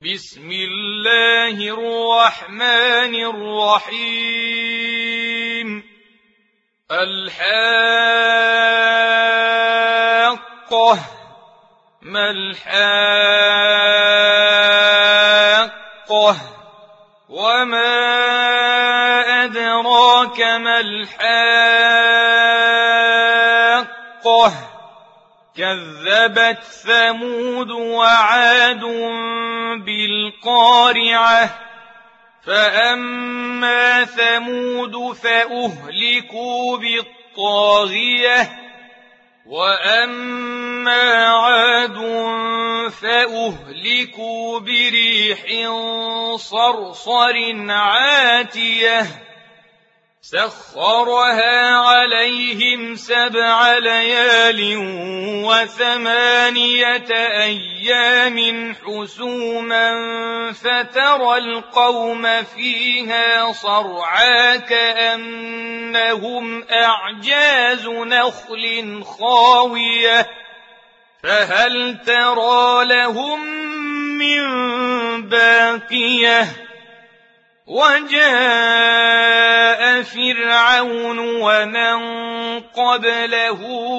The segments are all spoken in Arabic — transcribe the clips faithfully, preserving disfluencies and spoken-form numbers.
بسم الله الرحمن الرحيم الحاقة ما الحاقة وما أدراك ما الحاقة كذبت ثمود وعاد بالقارعة فأما ثمود فأهلكوا بالطاغية وأما عاد فأهلكوا بريح صرصر عاتية سخرها عليهم سبع ليال وثمانية أيام حسوما فترى القوم فيها صرعى كأنهم أعجاز نخل خاوية فهل ترى لهم من باقية وجاء فرعون ومن قبله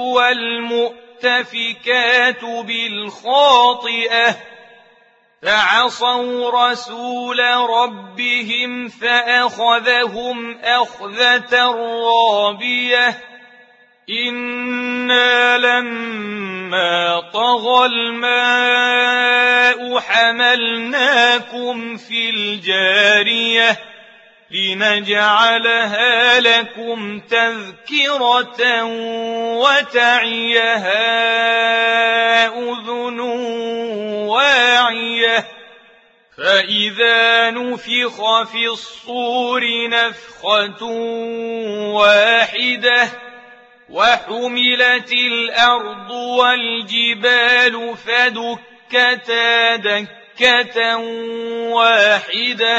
والمؤتفكات بالخاطئة فعصوا رسول ربهم فأخذهم أخذة رابية إنا لما طغى الماء حملناكم في الجارية لنجعلها لكم تذكرة وتعيها أذن واعية فإذا نفخ في الصور نفخة واحدة وحملت الأرض والجبال فدكتا دكة واحدة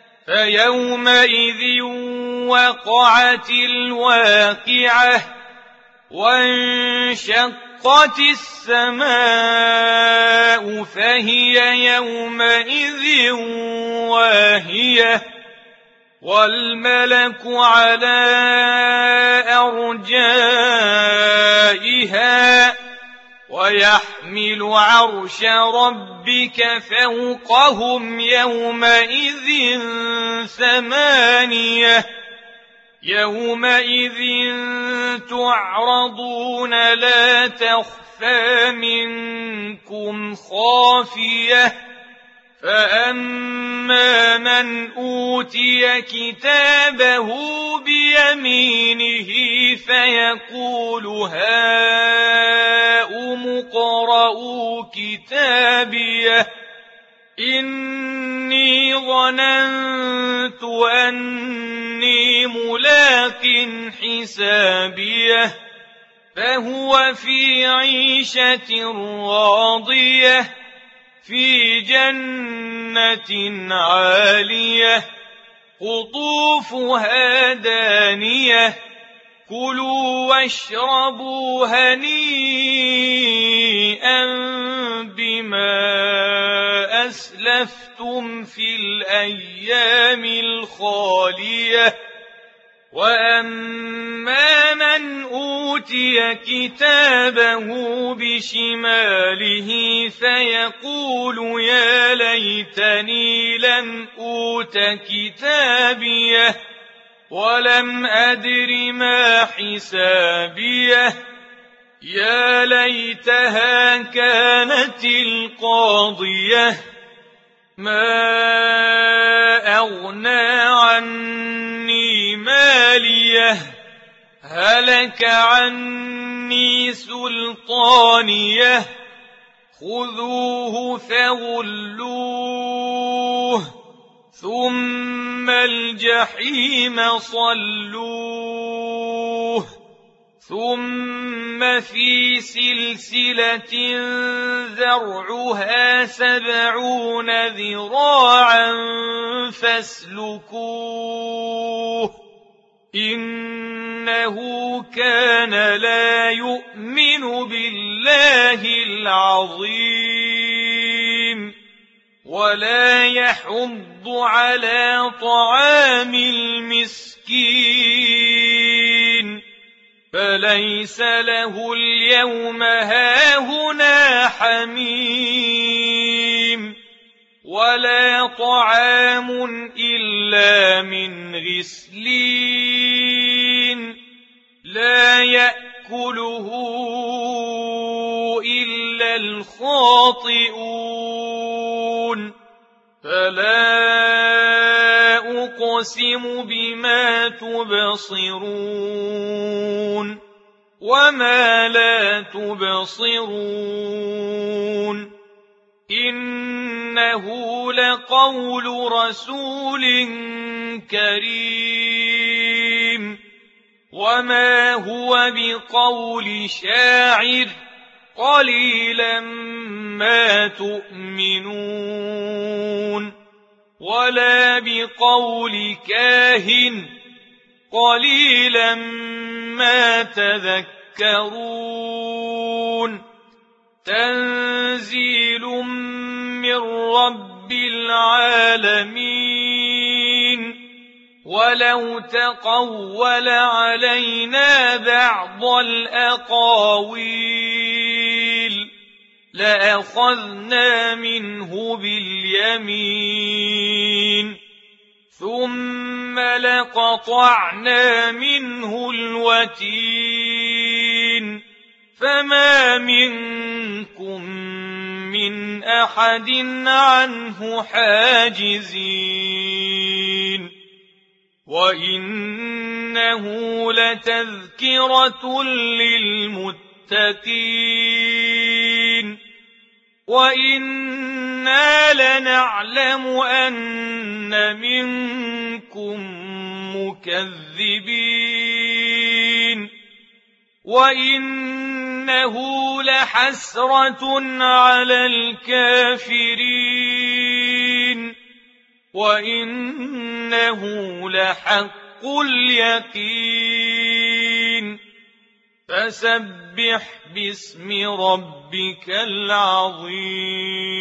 فيومئذ وقعت الواقعة وانشقت السماء فهي يومئذ واهية والملك على أرجائها ويحمل عرش ربك فوقهم يومئذ ثمانية يومئذ تعرضون لا تخفى منكم خافية فأما من أوتي كتابه بيمينه فيقول هاؤم اقرءوا كتابيه إني ظننت أني ملاق حسابيه فهو في عيشة راضية في جنة عالية قطوفها دانية كلوا واشربوا هنيئا بما أسلفتم في الأيام الخالية وأما من أوتي كتابه بشماله فيقول يا ليتني لم أوت كتابيه ولم أدر ما حسابيه يا ليتها كانت القاضية ما أغنى عني ماليه هلك عني سلطانيه خذوه فغلوه ثم الجحيم صلوه ثم في سلسلة ذرعها سبعون ذراعا فاسلكوه إنه كان لا يؤمن بالله العظيم ولا يحض على طعام المسكين فليس له اليوم هاهنا حميم ولا طعام إلا من غسلين لا يأكله إلا الخاطئون فلا أقسم بما تبصرون وما لا تبصرون إنه لقول رسول كريم وما هو بقول شاعر قليلا ما تؤمنون ولا بقول كاهن قليلا ما تذكرون تنزيل من رب العالمين ولو تقول علينا بعض الأقاويل لأخذنا منه باليمين ثم لقطعنا منه الوتين فما منكم من أحد عنه حاجزين وإنه لتذكرة للمتقين وإنا لنعلم أن منكم مكذبين وإنه لحسرة على الكافرين وإنه لحق اليقين فسبح باسم ربك العظيم